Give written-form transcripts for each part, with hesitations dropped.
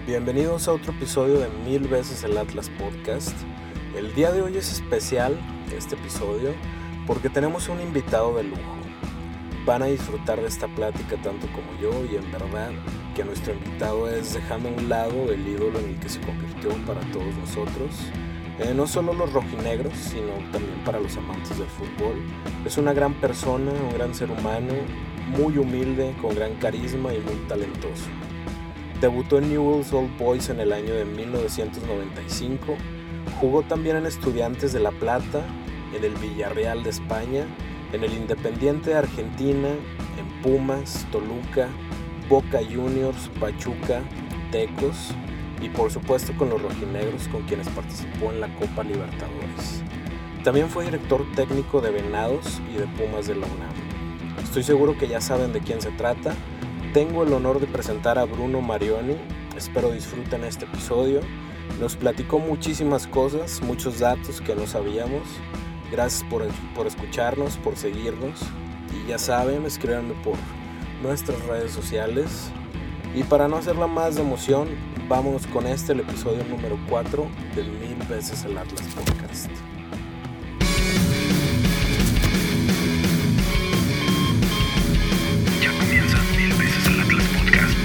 Bienvenidos a otro episodio de Mil veces el Atlas Podcast. El día de hoy es especial, este episodio, porque tenemos un invitado de lujo. Van a disfrutar de esta plática tanto como yo, y en verdad que nuestro invitado es dejando a un lado el ídolo en el que se convirtió para todos nosotros. No solo los rojinegros, sino también para los amantes del fútbol. Es una gran persona, un gran ser humano, muy humilde, con gran carisma y muy talentoso. Debutó en Newell's Old Boys en el año de 1995, jugó también en Estudiantes de La Plata, en el Villarreal de España, en el Independiente de Argentina, en Pumas, Toluca, Boca Juniors, Pachuca, Tecos y por supuesto con los rojinegros, con quienes participó en la Copa Libertadores. También fue director técnico de Venados y de Pumas de la UNAM. Estoy seguro que ya saben de quién se trata. Tengo el honor de presentar a Bruno Marioni. Espero disfruten este episodio. Nos platicó muchísimas cosas, muchos datos que no sabíamos. Gracias por escucharnos, por seguirnos. Y ya saben, escríbanme por nuestras redes sociales. Y para no hacerla más de emoción, vámonos con el episodio número 4 del Mil veces el Atlas Podcast. Ya comienza Mil veces el Atlas Podcast.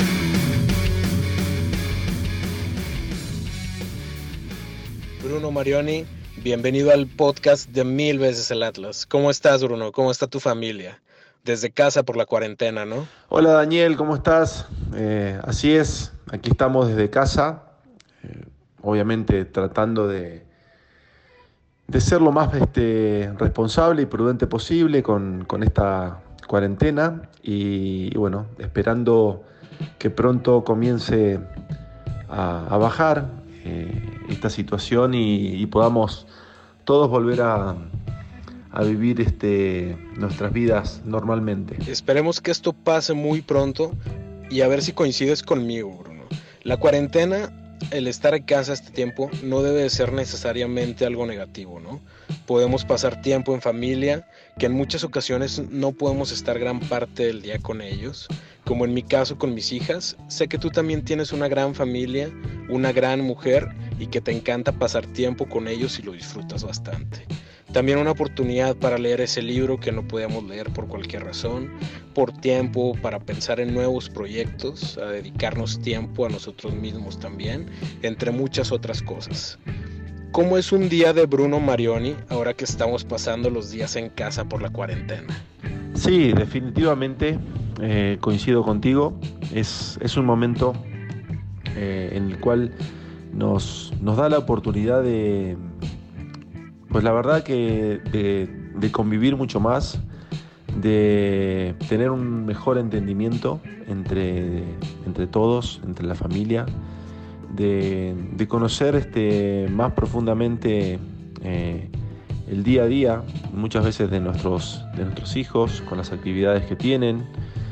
Bruno Marioni, bienvenido al podcast de Mil veces el Atlas. ¿Cómo estás, Bruno? ¿Cómo está tu familia? Desde casa por la cuarentena, ¿no? Hola Daniel, ¿cómo estás? Así es, aquí estamos desde casa, obviamente tratando de ser lo más responsable y prudente posible con esta cuarentena y bueno, esperando que pronto comience a bajar esta situación y podamos todos volver a vivir nuestras vidas normalmente. Esperemos que esto pase muy pronto y a ver si coincides conmigo, Bruno. La cuarentena, el estar en casa este tiempo, no debe de ser necesariamente algo negativo, ¿no? Podemos pasar tiempo en familia, que en muchas ocasiones no podemos estar gran parte del día con ellos, como en mi caso con mis hijas. Sé que tú también tienes una gran familia, una gran mujer y que te encanta pasar tiempo con ellos y lo disfrutas bastante. También una oportunidad para leer ese libro que no podíamos leer por cualquier razón, por tiempo, para pensar en nuevos proyectos, a dedicarnos tiempo a nosotros mismos también, entre muchas otras cosas. ¿Cómo es un día de Bruno Marioni ahora que estamos pasando los días en casa por la cuarentena? Sí, definitivamente coincido contigo. Es un momento en el cual nos da la oportunidad de, pues la verdad que de convivir mucho más, de tener un mejor entendimiento entre todos, entre la familia, de conocer más profundamente el día a día, muchas veces de nuestros hijos, con las actividades que tienen.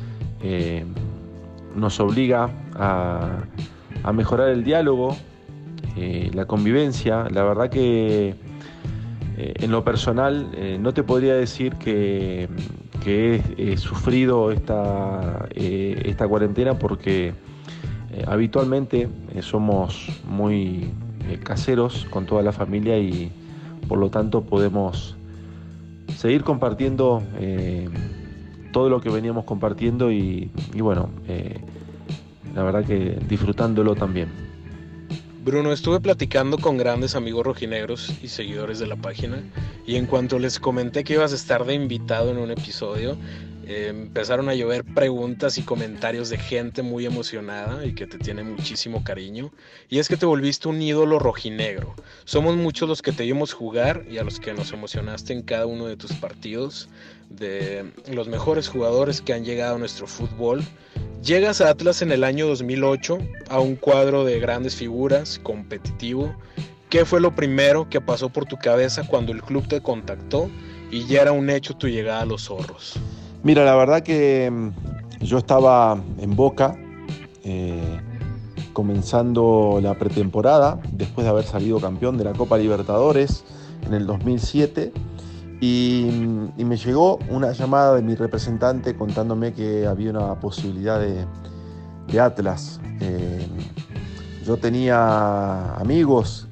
Nos obliga a mejorar el diálogo, la convivencia. La verdad que en lo personal no te podría decir que he sufrido esta cuarentena porque habitualmente somos muy caseros con toda la familia y por lo tanto podemos seguir compartiendo todo lo que veníamos compartiendo y bueno, la verdad que disfrutándolo también. Bruno, estuve platicando con grandes amigos rojinegros y seguidores de la página y en cuanto les comenté que ibas a estar de invitado en un episodio, empezaron a llover preguntas y comentarios de gente muy emocionada y que te tiene muchísimo cariño. Y es que te volviste un ídolo rojinegro. Somos muchos los que te vimos jugar y a los que nos emocionaste en cada uno de tus partidos, de los mejores jugadores que han llegado a nuestro fútbol. Llegas a Atlas en el año 2008, a un cuadro de grandes figuras, competitivo. ¿Qué fue lo primero que pasó por tu cabeza cuando el club te contactó y ya era un hecho tu llegada a los zorros? Mira, la verdad que yo estaba en Boca, comenzando la pretemporada, después de haber salido campeón de la Copa Libertadores en el 2007, y me llegó una llamada de mi representante contándome que había una posibilidad de Atlas. yo tenía amigos,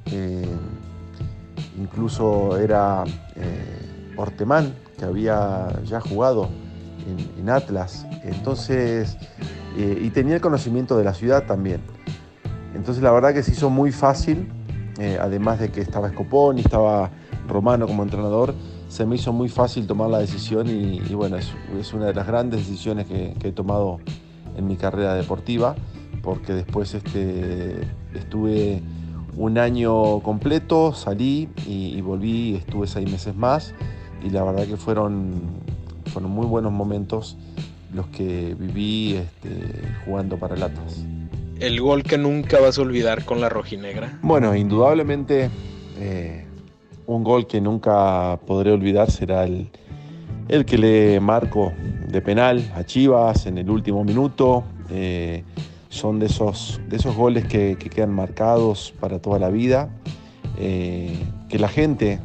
incluso era Ortemán, que había ya jugado en Atlas, entonces, y tenía el conocimiento de la ciudad también. Entonces la verdad que se hizo muy fácil, además de que estaba Scoponi, estaba Romano como entrenador, se me hizo muy fácil tomar la decisión y bueno, es una de las grandes decisiones que he tomado en mi carrera deportiva, porque después estuve un año completo, salí y volví, estuve 6 meses más y la verdad que fueron muy buenos momentos los que viví jugando para el Atlas. ¿El gol que nunca vas a olvidar con la rojinegra? Bueno, indudablemente un gol que nunca podré olvidar será el que le marco de penal a Chivas en el último minuto. Son de esos goles que quedan marcados para toda la vida, que la gente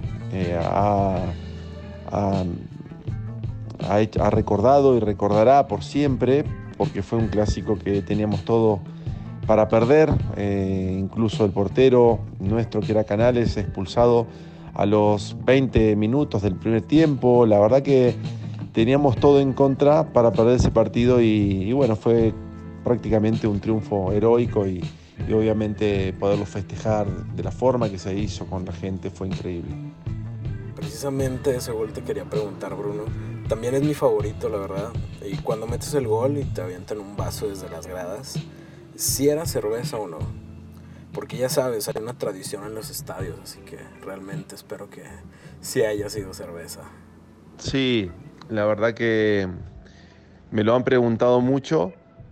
ha recordado y recordará por siempre, porque fue un clásico que teníamos todo para perder, incluso el portero nuestro, que era Canales, expulsado a los 20 minutos del primer tiempo. La verdad que teníamos todo en contra para perder ese partido y bueno, fue prácticamente un triunfo heroico y obviamente poderlo festejar de la forma que se hizo con la gente fue increíble. Precisamente ese gol te quería preguntar, Bruno. También es mi favorito, la verdad. Y cuando metes el gol y te avientan un vaso desde las gradas, ¿si era cerveza o no? Porque ya sabes, hay una tradición en los estadios, así que realmente espero que sí haya sido cerveza. Sí, la verdad que me lo han preguntado mucho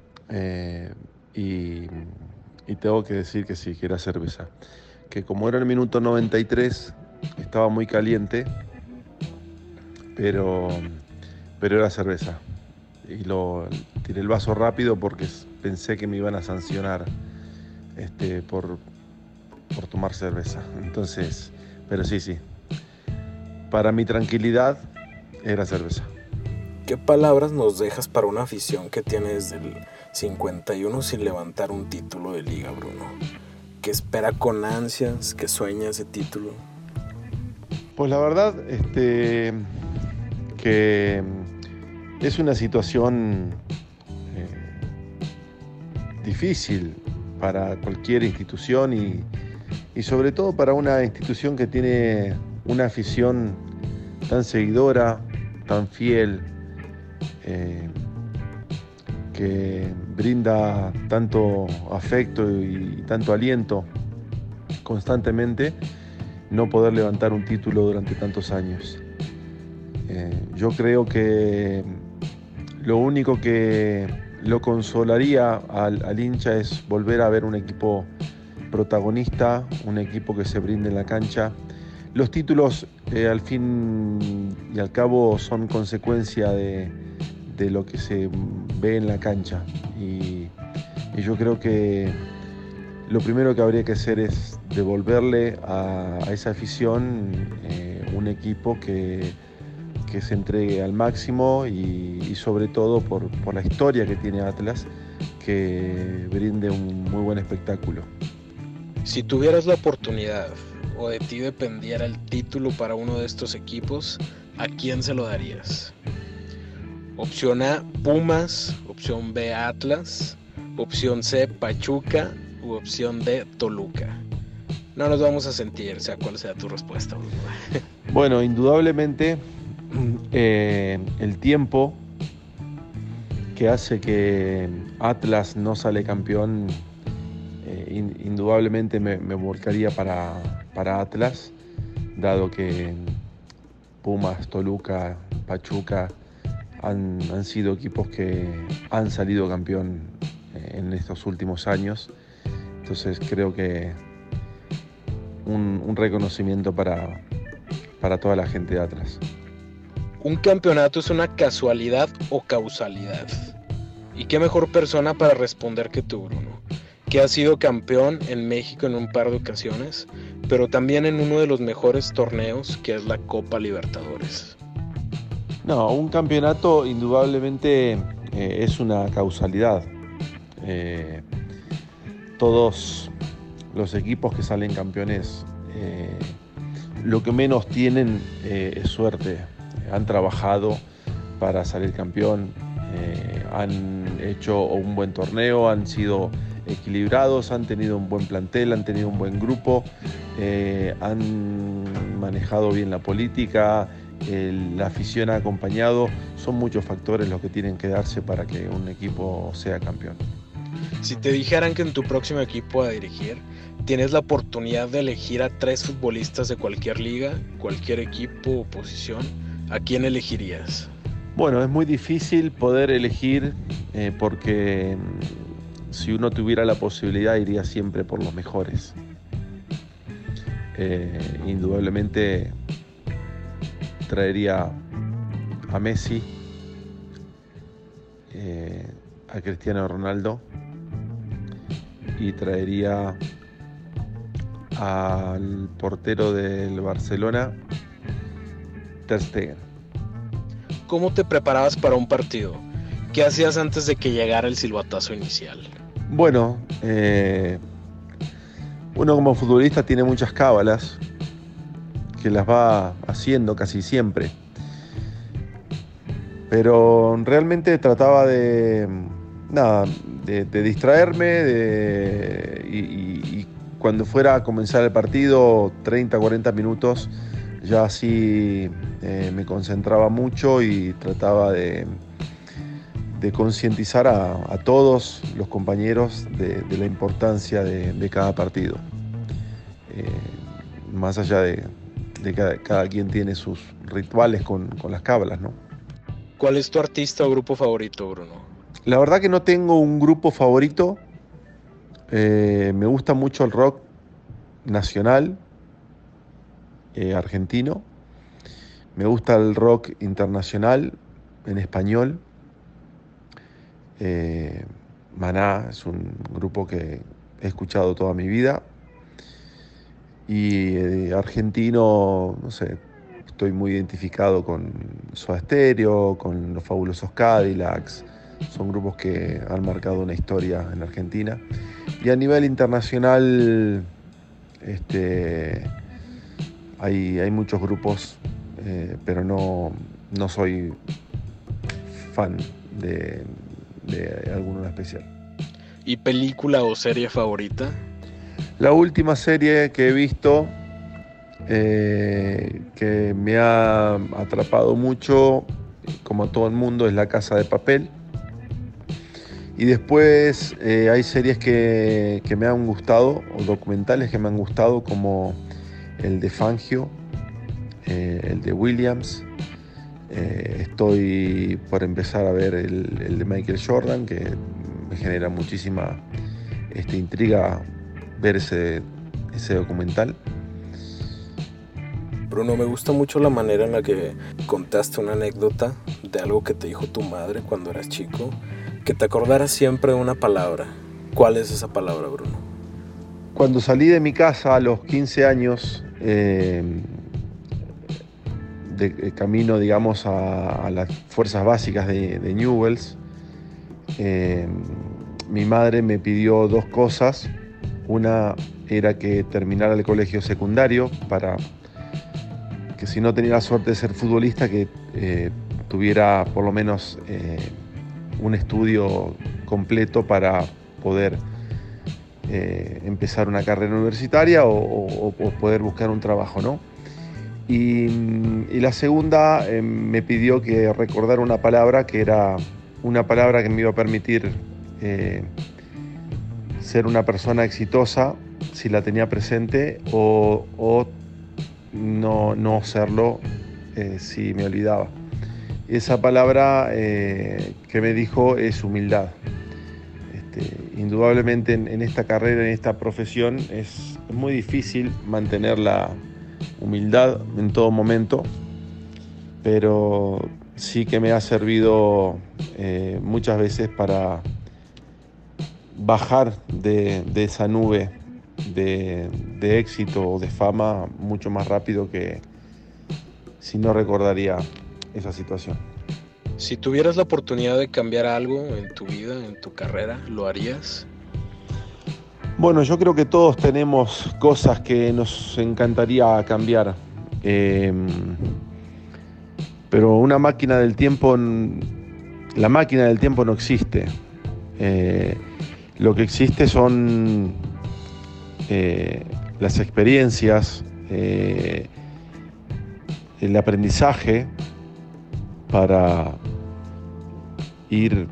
y tengo que decir que sí, que era cerveza. Que como era el minuto 93, estaba muy caliente, pero era cerveza. Y tiré el vaso rápido porque pensé que me iban a sancionar por tomar cerveza. Entonces, pero sí. Para mi tranquilidad, era cerveza. ¿Qué palabras nos dejas para una afición que tiene desde el 51 sin levantar un título de liga, Bruno? Que espera con ansias, que sueña ese título. Pues la verdad, que es una situación difícil para cualquier institución y sobre todo para una institución que tiene una afición tan seguidora, tan fiel, que brinda tanto afecto y tanto aliento constantemente, no poder levantar un título durante tantos años. Yo creo que lo único que lo consolaría al hincha es volver a ver un equipo protagonista, un equipo que se brinde en la cancha. Los títulos, al fin y al cabo, son consecuencia de lo que se ve en la cancha. Y yo creo que lo primero que habría que hacer es devolverle a esa afición un equipo que se entregue al máximo y sobre todo por la historia que tiene Atlas, que brinde un muy buen espectáculo. Si tuvieras la oportunidad o de ti dependiera el título para uno de estos equipos, ¿a quién se lo darías? Opción A, Pumas. Opción B, Atlas. Opción C, Pachuca. U opción D, Toluca. No nos vamos a sentir, sea cual sea tu respuesta. Bueno, indudablemente el tiempo que hace que Atlas no sale campeón, indudablemente me volcaría para Atlas, dado que Pumas, Toluca, Pachuca han sido equipos que han salido campeón en estos últimos años. Entonces creo que un reconocimiento para toda la gente de Atlas. ¿Un campeonato es una casualidad o causalidad? ¿Y qué mejor persona para responder que tú, Bruno? Que has sido campeón en México en un par de ocasiones, pero también en uno de los mejores torneos, que es la Copa Libertadores. No, un campeonato indudablemente es una causalidad. Todos los equipos que salen campeones lo que menos tienen es suerte. Han trabajado para salir campeón, han hecho un buen torneo, han sido equilibrados, han tenido un buen plantel, han tenido un buen grupo, han manejado bien la política, la afición ha acompañado. Son muchos factores los que tienen que darse para que un equipo sea campeón. Si te dijeran que en tu próximo equipo a dirigir tienes la oportunidad de elegir a 3 futbolistas de cualquier liga, cualquier equipo o posición, ¿a quién elegirías? Bueno, es muy difícil poder elegir porque si uno tuviera la posibilidad iría siempre por los mejores. Indudablemente traería a Messi, a Cristiano Ronaldo y traería al portero del Barcelona, Ter Stegen. ¿Cómo te preparabas para un partido? ¿Qué hacías antes de que llegara el silbatazo inicial? Bueno, uno como futbolista tiene muchas cábalas que las va haciendo casi siempre, pero realmente trataba de distraerme y cuando fuera a comenzar el partido, 30, 40 minutos, ya así me concentraba mucho y trataba de concientizar a todos los compañeros de la importancia de cada partido. Más allá de que cada quien tiene sus rituales con las cábalas, ¿no? ¿Cuál es tu artista o grupo favorito, Bruno? La verdad que no tengo un grupo favorito. Me gusta mucho el rock nacional, argentino. Me gusta el rock internacional, en español. Maná es un grupo que he escuchado toda mi vida. Y argentino, no sé, estoy muy identificado con Soda Stereo, con los Fabulosos Cadillacs. Son grupos que han marcado una historia en Argentina. Y a nivel internacional hay muchos grupos, pero no soy fan de alguno en especial. ¿Y película o serie favorita? La última serie que he visto que me ha atrapado mucho, como todo el mundo, es La Casa de Papel. Y después hay series que me han gustado, o documentales que me han gustado, como el de Fangio, el de Williams. Estoy por empezar a ver el de Michael Jordan, que me genera muchísima intriga ver ese documental. Bruno, me gusta mucho la manera en la que contaste una anécdota de algo que te dijo tu madre cuando eras chico, que te acordaras siempre de una palabra. ¿Cuál es esa palabra, Bruno? Cuando salí de mi casa a los 15 años, de camino, digamos, a las fuerzas básicas de Newell's, mi madre me pidió 2 cosas. Una era que terminara el colegio secundario para que, si no tenía la suerte de ser futbolista, que tuviera por lo menos un estudio completo para poder empezar una carrera universitaria o poder buscar un trabajo, ¿no? Y la segunda me pidió que recordara una palabra que era una palabra que me iba a permitir ser una persona exitosa si la tenía presente, o no serlo si me olvidaba. Esa palabra que me dijo es humildad. Indudablemente en esta carrera, en esta profesión, es muy difícil mantener la humildad en todo momento, pero sí que me ha servido muchas veces para bajar de esa nube de éxito o de fama mucho más rápido que si no recordaría esa situación. Si tuvieras la oportunidad de cambiar algo en tu vida, en tu carrera, ¿lo harías? Bueno, yo creo que todos tenemos cosas que nos encantaría cambiar, pero la máquina del tiempo no existe. Lo que existe son las experiencias, el aprendizaje para ir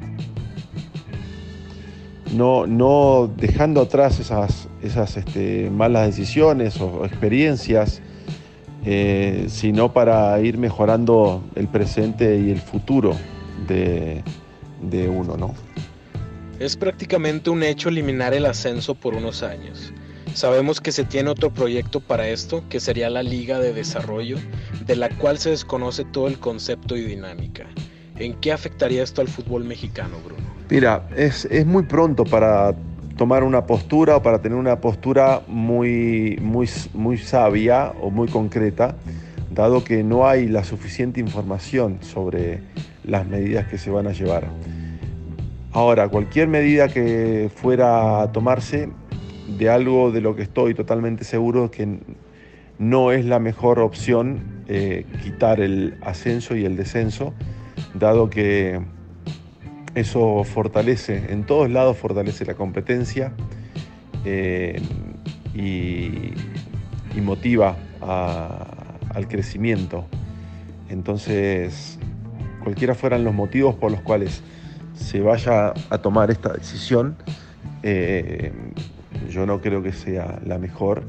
no dejando atrás esas malas decisiones o experiencias, sino para ir mejorando el presente y el futuro de uno, ¿no? Es prácticamente un hecho eliminar el ascenso por unos años. Sabemos que se tiene otro proyecto para esto, que sería la Liga de Desarrollo, de la cual se desconoce todo el concepto y dinámica. ¿En qué afectaría esto al fútbol mexicano, Bruno? Mira, es muy pronto para tomar una postura o para tener una postura muy sabia o muy concreta, dado que no hay la suficiente información sobre las medidas que se van a llevar. Ahora, cualquier medida que fuera a tomarse, de algo de lo que estoy totalmente seguro es que no es la mejor opción quitar el ascenso y el descenso, dado que eso fortalece, en todos lados fortalece la competencia y motiva al crecimiento. Entonces, cualquiera fueran los motivos por los cuales se vaya a tomar esta decisión, yo no creo que sea la mejor.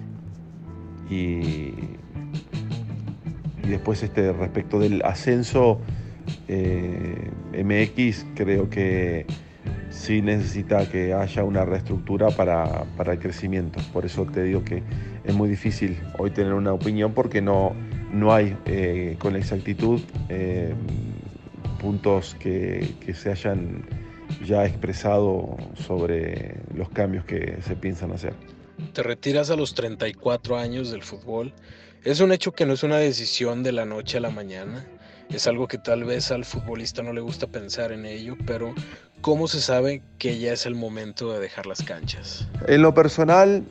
Y después respecto del ascenso, MX creo que sí necesita que haya una reestructura para el crecimiento. Por eso te digo que es muy difícil hoy tener una opinión, porque no hay con exactitud puntos que se hayan ya expresado sobre los cambios que se piensan hacer. Te retiras a los 34 años del fútbol. Es un hecho que no es una decisión de la noche a la mañana. Es algo que tal vez al futbolista no le gusta pensar en ello, pero ¿cómo se sabe que ya es el momento de dejar las canchas? En lo personal,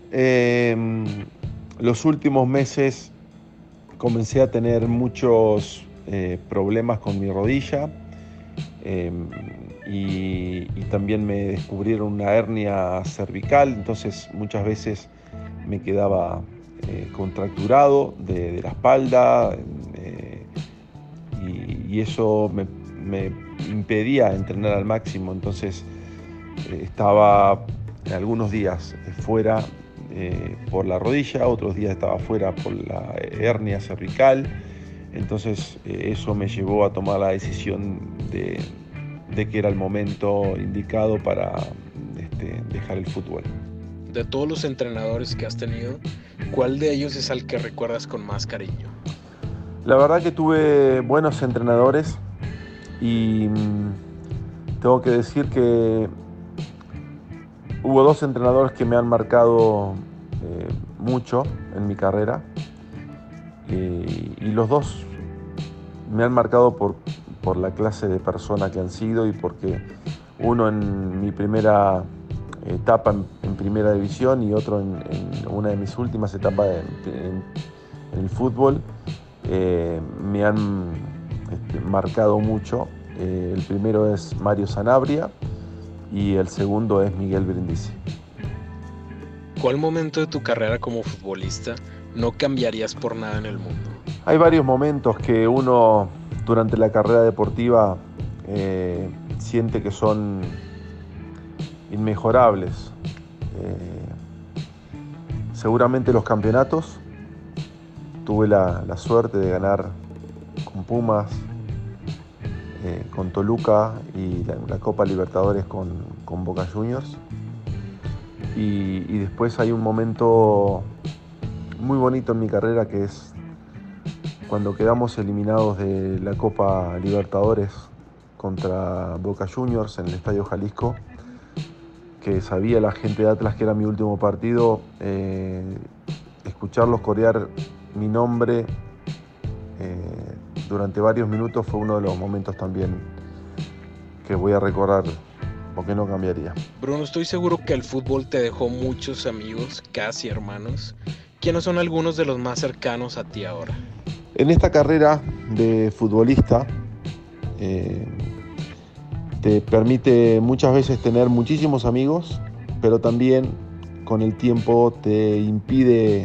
los últimos meses comencé a tener muchos problemas con mi rodilla, y también me descubrieron una hernia cervical, entonces muchas veces me quedaba contracturado de la espalda, y eso me impedía entrenar al máximo. Entonces estaba algunos días fuera por la rodilla, otros días estaba fuera por la hernia cervical. Entonces eso me llevó a tomar la decisión de que era el momento indicado para dejar el fútbol. De todos los entrenadores que has tenido, ¿cuál de ellos es al que recuerdas con más cariño? La verdad que tuve buenos entrenadores y tengo que decir que hubo dos entrenadores que me han marcado mucho en mi carrera, y los dos me han marcado por la clase de persona que han sido, y porque uno en mi primera etapa en primera división y otro en una de mis últimas etapas en el fútbol, me han marcado mucho. El primero es Mario Sanabria y el segundo es Miguel Brindisi. ¿Cuál momento de tu carrera como futbolista no cambiarías por nada en el mundo? Hay varios momentos que uno durante la carrera deportiva siente que son inmejorables. Seguramente los campeonatos. Tuve la suerte de ganar con Pumas, con Toluca, y la Copa Libertadores con Boca Juniors. Y después hay un momento muy bonito en mi carrera, que es cuando quedamos eliminados de la Copa Libertadores contra Boca Juniors en el Estadio Jalisco, que sabía la gente de Atlas que era mi último partido. Escucharlos corear mi nombre durante varios minutos fue uno de los momentos también que voy a recordar porque no cambiaría. Bruno, estoy seguro que el fútbol te dejó muchos amigos, casi hermanos. ¿Quiénes son algunos de los más cercanos a ti ahora? En esta carrera de futbolista te permite muchas veces tener muchísimos amigos, pero también con el tiempo te impide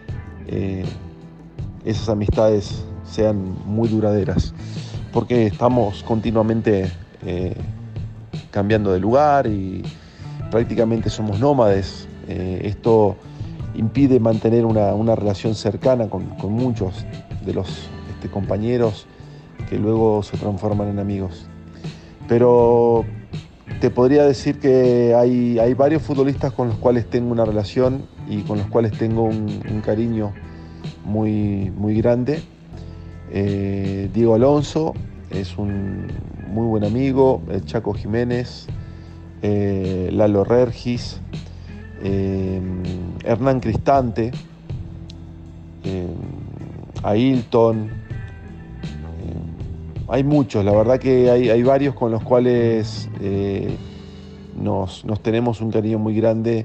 esas amistades sean muy duraderas, porque estamos continuamente cambiando de lugar y prácticamente somos nómades. Esto impide mantener una relación cercana con muchos de los compañeros que luego se transforman en amigos. Pero te podría decir que hay varios futbolistas con los cuales tengo una relación y con los cuales tengo un cariño muy, muy grande. Diego Alonso es un muy buen amigo, el Chaco Jiménez, Lalo Regis, Hernán Cristante, Ailton. Hay muchos, la verdad que hay varios con los cuales nos tenemos un cariño muy grande,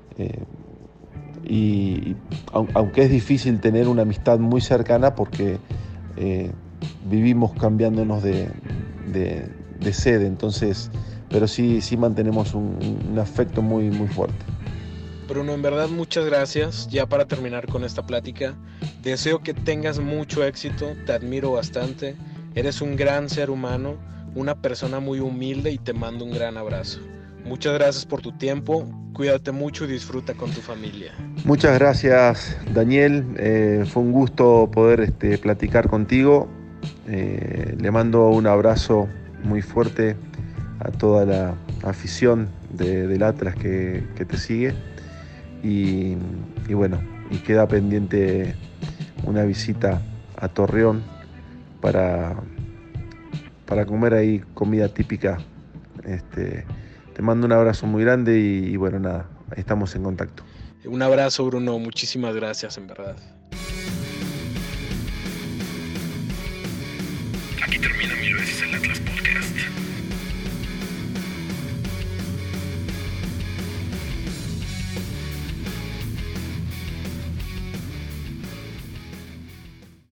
y aunque es difícil tener una amistad muy cercana porque vivimos cambiándonos de sede, entonces, pero sí mantenemos un afecto muy, muy fuerte. Bruno, en verdad muchas gracias. Ya para terminar con esta plática, deseo que tengas mucho éxito, te admiro bastante, eres un gran ser humano, una persona muy humilde y te mando un gran abrazo. Muchas gracias por tu tiempo, cuídate mucho y disfruta con tu familia. Muchas gracias, Daniel, fue un gusto poder platicar contigo. Le mando un abrazo muy fuerte a toda la afición del Atlas que te sigue. Y bueno, y queda pendiente una visita a Torreón para comer ahí comida típica. Te mando un abrazo muy grande y bueno, nada, estamos en contacto. Un abrazo, Bruno, muchísimas gracias, en verdad. Aquí termina Mil veces el Atlas Podcast.